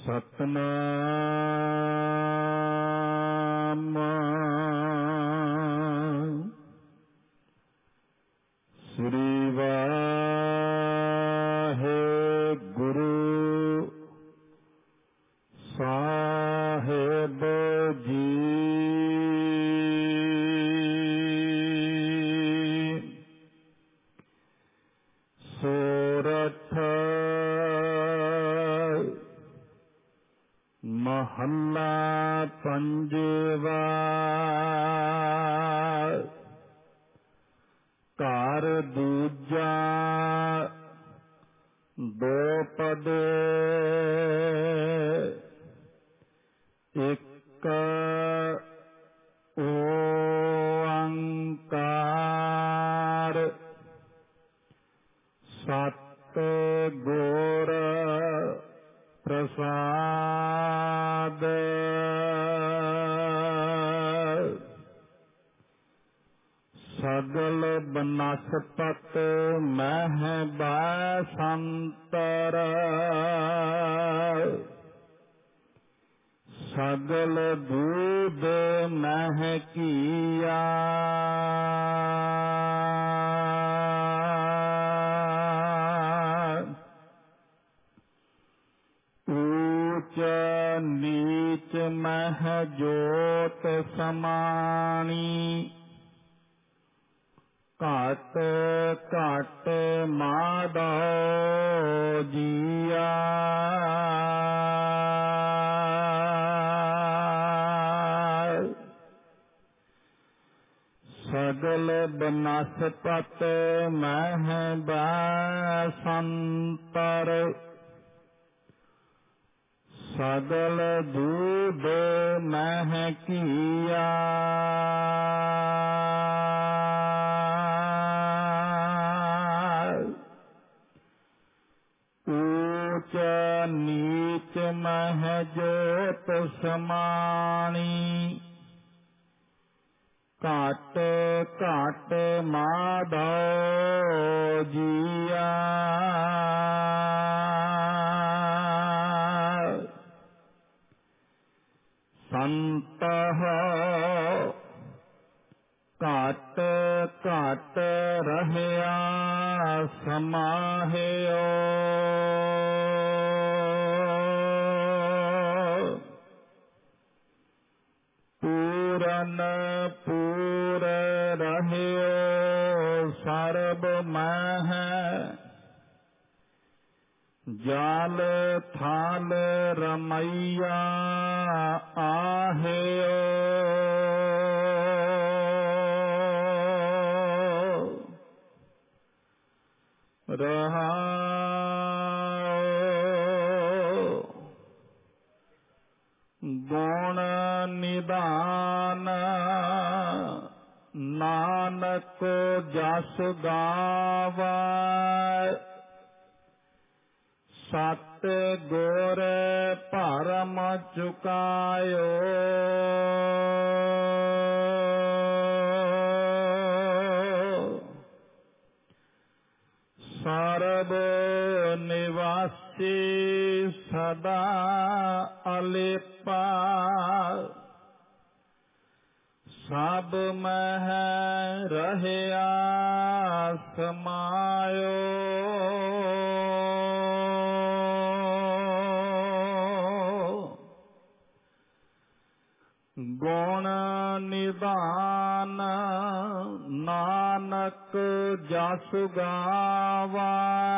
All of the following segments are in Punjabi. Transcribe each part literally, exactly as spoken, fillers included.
ਸਤਨਾਮ ਸ੍ਰੀ ਵਾਹਿਗੁਰੂ ਸਾਹਿਬ ਜੀ। ਸੋਰਠ ਮਹੱਲਾ ਪੰਜਵਾ। ਘਰ ਦੂਜਾ ਦੋਪਦ ਇੱਕ ਓੰਕਾਰ ਸਤਿ ਗੁਰ ਪ੍ਰਸਾਦ। ਸਗਲ ਬਨਸਪਤ ਮਹਿ ਬਸੰਤਰ ਸਗਲ ਦੂਧ ਮਹਿ ਕੀਆ। ਊਚ ਨੀਚ ਮਹਿ ਜੋਤ ਸਮਾਣੀ ਘਟ ਘਟ ਮਾਧੋ ਜੀਆ। ਸਗਲ ਬਨਸਪਤ ਮਹਿ ਬਸੰਤਰ ਸਗਲ ਦੂਧ ਮਹਿ ਕੀਆ। ਊਚ ਨੀਚ ਮਹਿ ਜੋਤ ਸਮਾਣੀ ਘਟ ਘਟ ਮਾਧੋ ਜੀਆ। ਸੰਤਹ ਘਟ ਘਟ ਰਹਿਆ ਸਮਾਹਿਓ। ਪੂਰਨ ਪੂਰ ਰਹਿਓ ਸਰਬ ਮਹਿ ਜਲ ਥਲ ਰਮਈਆ ਆਹਿਓ। ਰਹਾਉ ਗੁਣ ਨਿਧਾਨ ਨਾਨਕ ਜਸ ਗਾਵੈ। ਸਤਿ ਗੁਰ ਭਰਮ ਚੁਕਾਇਓ। ਸਰਬ ਨਿਵਾਸੀ ਸਦਾ ਅਲੇਪਾ ਸਭ ਮਹਿ ਰਹਿਆ ਸਮਾਇਓ। ਗੁਣ ਨਿਧਾਨ ਨਾਨਕ ਜਸ ਗਾਵੈ।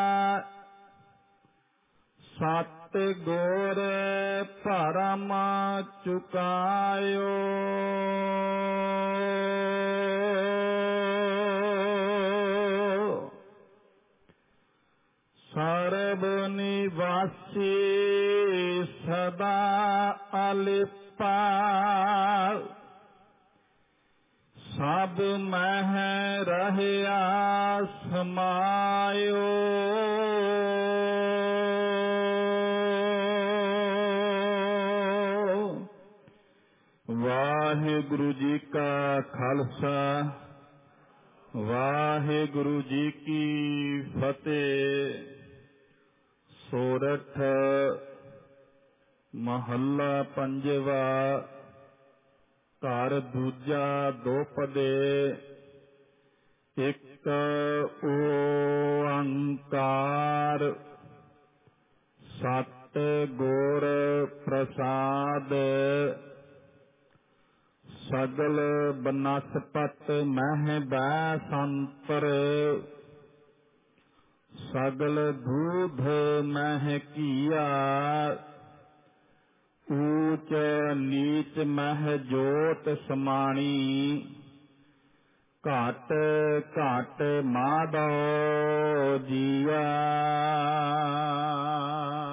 ਸਤਿ ਗੁਰ ਭਰਮ ਚੁਕਾਇਓ। ਸਰਬ ਨਿਵਾਸੀ ਸਦਾ ਅਲਿਪਾ ਸਭ ਮਹਿ ਰਹਿਆ ਸਮਾਇਓ। ਵਾਹਿਗੁਰੂ ਜੀ ਕਾ ਖਾਲਸਾ ਵਾਹਿਗੁਰੂ ਜੀ ਕੀ ਫਤਿਹ। ਸੋਰਠ ਮਹੱਲਾ ਪੰਜਵਾ। ਘਰ ਦੂਜਾ ਦੋਪਦੇ। ਇੱਕ ਓੰਕਾਰ ਸਤਿ ਗੁਰ ਪ੍ਰਸਾਦ। ਸਗਲ ਬਨਸਪਤ ਮਹਿ ਬੈ ਸੰਤਰ। ਸਗਲ ਦੂਧ ਮਹਿ ਘੀਆ। ਊਚ ਨੀਚ ਮਹਿ ਜੋਤ ਸਮਾਣੀ। ਘਟ ਘਟ ਮਾਧੋ ਜੀਆ।